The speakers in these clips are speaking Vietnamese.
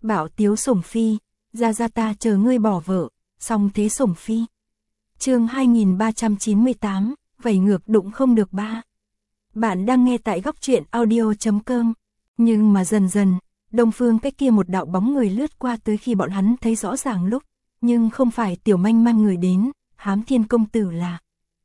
Bảo tiếu sủng phi, ra ta chờ ngươi bỏ vợ, xong thế sủng phi. Chương 2398, vẩy ngược đụng không được ba. Bạn đang nghe tại góc truyện audio.com. Nhưng mà dần dần, đông phương cái kia một đạo bóng người lướt qua tới khi bọn hắn thấy rõ ràng lúc, nhưng không phải Tiểu Manh mang người đến, Hám Thiên công tử là.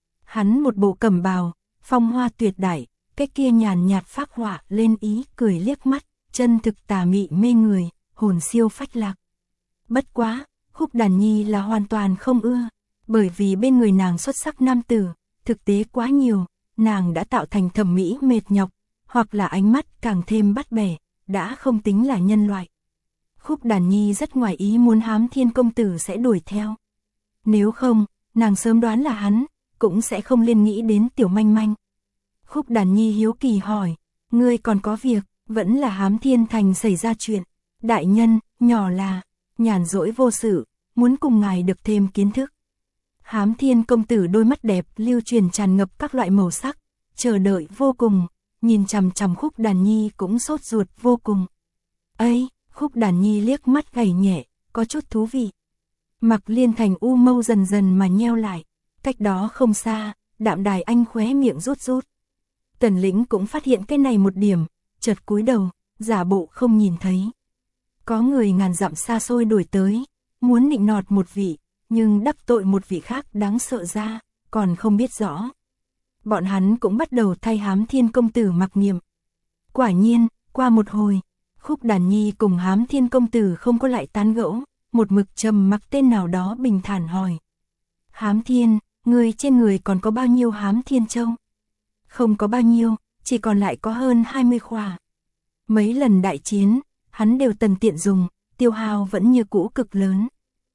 Hắn một bộ cẩm bào, phong hoa tuyệt đại, cái kia nhàn nhạt phác họa lên ý cười liếc mắt, chân thực tà mị mê người, hồn siêu phách lạc. Bất quá, Khúc Đàn Nhi là hoàn toàn không ưa, bởi vì bên người nàng xuất sắc nam tử, thực tế quá nhiều, nàng đã tạo thành thẩm mỹ mệt nhọc, hoặc là ánh mắt càng thêm bắt bẻ, đã không tính là nhân loại. Khúc Đàn Nhi rất ngoài ý muốn Hám Thiên công tử sẽ đuổi theo. Nếu không, nàng sớm đoán là hắn, cũng sẽ không liên nghĩ đến Tiểu Manh Manh. Khúc Đàn Nhi hiếu kỳ hỏi, ngươi còn có việc, vẫn là Hám Thiên thành xảy ra chuyện. Đại nhân, nhỏ là, nhàn rỗi vô sự, muốn cùng ngài được thêm kiến thức. Hám Thiên công tử đôi mắt đẹp lưu truyền tràn ngập các loại màu sắc, chờ đợi vô cùng, nhìn chằm chằm Khúc Đàn Nhi cũng sốt ruột vô cùng. Ây, Khúc Đàn Nhi liếc mắt gảy nhẹ, có chút thú vị. Mặc Liên Thành u mâu dần dần mà nheo lại, cách đó không xa, Đạm Đài Anh khóe miệng rút rút. Tần Lĩnh cũng phát hiện cái này một điểm, chợt cúi đầu, giả bộ không nhìn thấy. Có người ngàn dặm xa xôi đuổi tới, muốn nịnh nọt một vị, nhưng đắc tội một vị khác đáng sợ ra, còn không biết rõ. Bọn hắn cũng bắt đầu thay Hám Thiên công tử mặc niệm. Quả nhiên, qua một hồi, Khúc Đàn Nhi cùng Hám Thiên công tử không có lại tán gẫu, một mực trầm mặc tên nào đó bình thản hỏi. Hám Thiên, người trên người còn có bao nhiêu Hám Thiên châu? Không có bao nhiêu, chỉ còn lại có hơn 20 khỏa. Mấy lần đại chiến, hắn đều tần tiện dùng, tiêu hao vẫn như cũ cực lớn.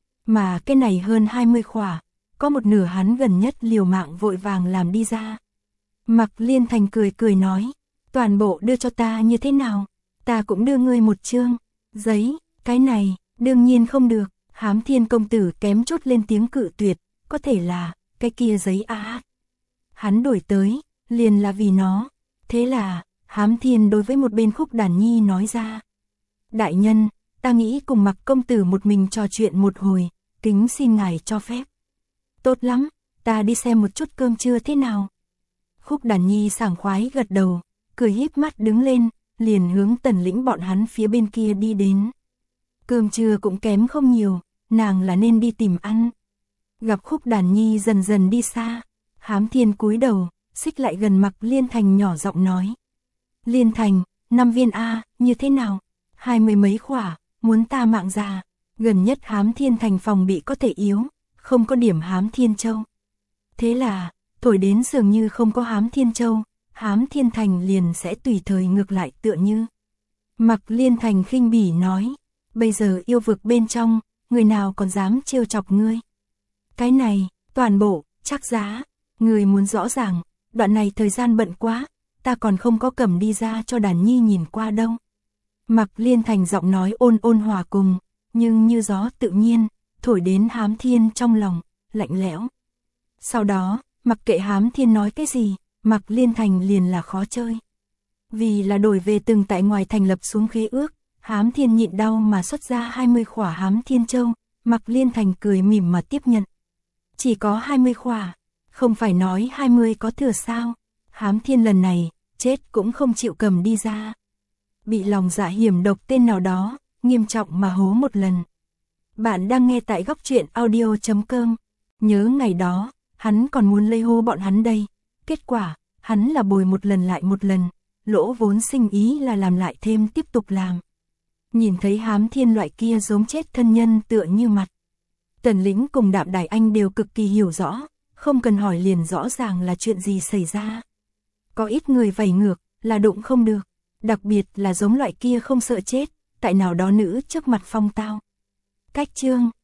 Mà cái này hơn 20 khỏa, có một nửa hắn gần nhất liều mạng vội vàng làm đi ra. Mặc Liên Thành cười cười nói, toàn bộ đưa cho ta như thế nào? Ta cũng đưa ngươi một chương giấy, cái này, đương nhiên không được. Hám Thiên công tử kém chút lên tiếng cự tuyệt, có thể là, cái kia giấy hắn đổi tới, liền là vì nó. Thế là, Hám Thiên đối với một bên Khúc Đàn Nhi nói ra. Đại nhân, ta nghĩ cùng Mặc công tử một mình trò chuyện một hồi, kính xin ngài cho phép. Tốt lắm, ta đi xem một chút cơm trưa thế nào. Khúc Đàn Nhi sảng khoái gật đầu, cười híp mắt đứng lên, liền hướng Tần Lĩnh bọn hắn phía bên kia đi đến. Cơm trưa cũng kém không nhiều, nàng là nên đi tìm ăn. Gặp Khúc Đàn Nhi dần dần đi xa, Hám Thiên cúi đầu, xích lại gần Mặc Liên Thành nhỏ giọng nói. Liên Thành, 5 viên như thế nào? 20 mấy khỏa, muốn ta mạng già. Gần nhất Hám Thiên thành phòng bị có thể yếu, không có điểm Hám Thiên châu. Thế là, thổi đến dường như không có Hám Thiên châu, Hám Thiên thành liền sẽ tùy thời ngược lại tựa như. Mặc Liên Thành khinh bỉ nói, bây giờ yêu vực bên trong, người nào còn dám trêu chọc ngươi. Cái này, toàn bộ, chắc giá, người muốn rõ ràng, đoạn này thời gian bận quá, ta còn không có cầm đi ra cho Đàn Nhi nhìn qua đâu. Mặc Liên Thành giọng nói ôn ôn hòa cùng, nhưng như gió tự nhiên, thổi đến Hám Thiên trong lòng, lạnh lẽo. Sau đó, mặc kệ Hám Thiên nói cái gì, Mặc Liên Thành liền là khó chơi. Vì là đổi về từng tại ngoài thành lập xuống khế ước, Hám Thiên nhịn đau mà xuất ra 20 khỏa Hám Thiên châu, Mặc Liên Thành cười mỉm mà tiếp nhận. Chỉ có 20 khỏa, không phải nói 20 có thừa sao? Hám Thiên lần này, chết cũng không chịu cầm đi ra. Bị lòng dạ hiểm độc tên nào đó, nghiêm trọng mà hố một lần. Bạn đang nghe tại góc truyện audio.com. Nhớ ngày đó, hắn còn muốn lây hô bọn hắn đây. Kết quả, hắn là bồi một lần lại một lần, lỗ vốn sinh ý là làm lại thêm tiếp tục làm. Nhìn thấy Hám Thiên loại kia giống chết thân nhân tựa như mặt. Tần Lĩnh cùng Đạm Đài Anh đều cực kỳ hiểu rõ, không cần hỏi liền rõ ràng là chuyện gì xảy ra. Có ít người vẩy ngược, là đụng không được. Đặc biệt là giống loại kia không sợ chết, tại nào đó nữ trước mặt phong tao. Cách chương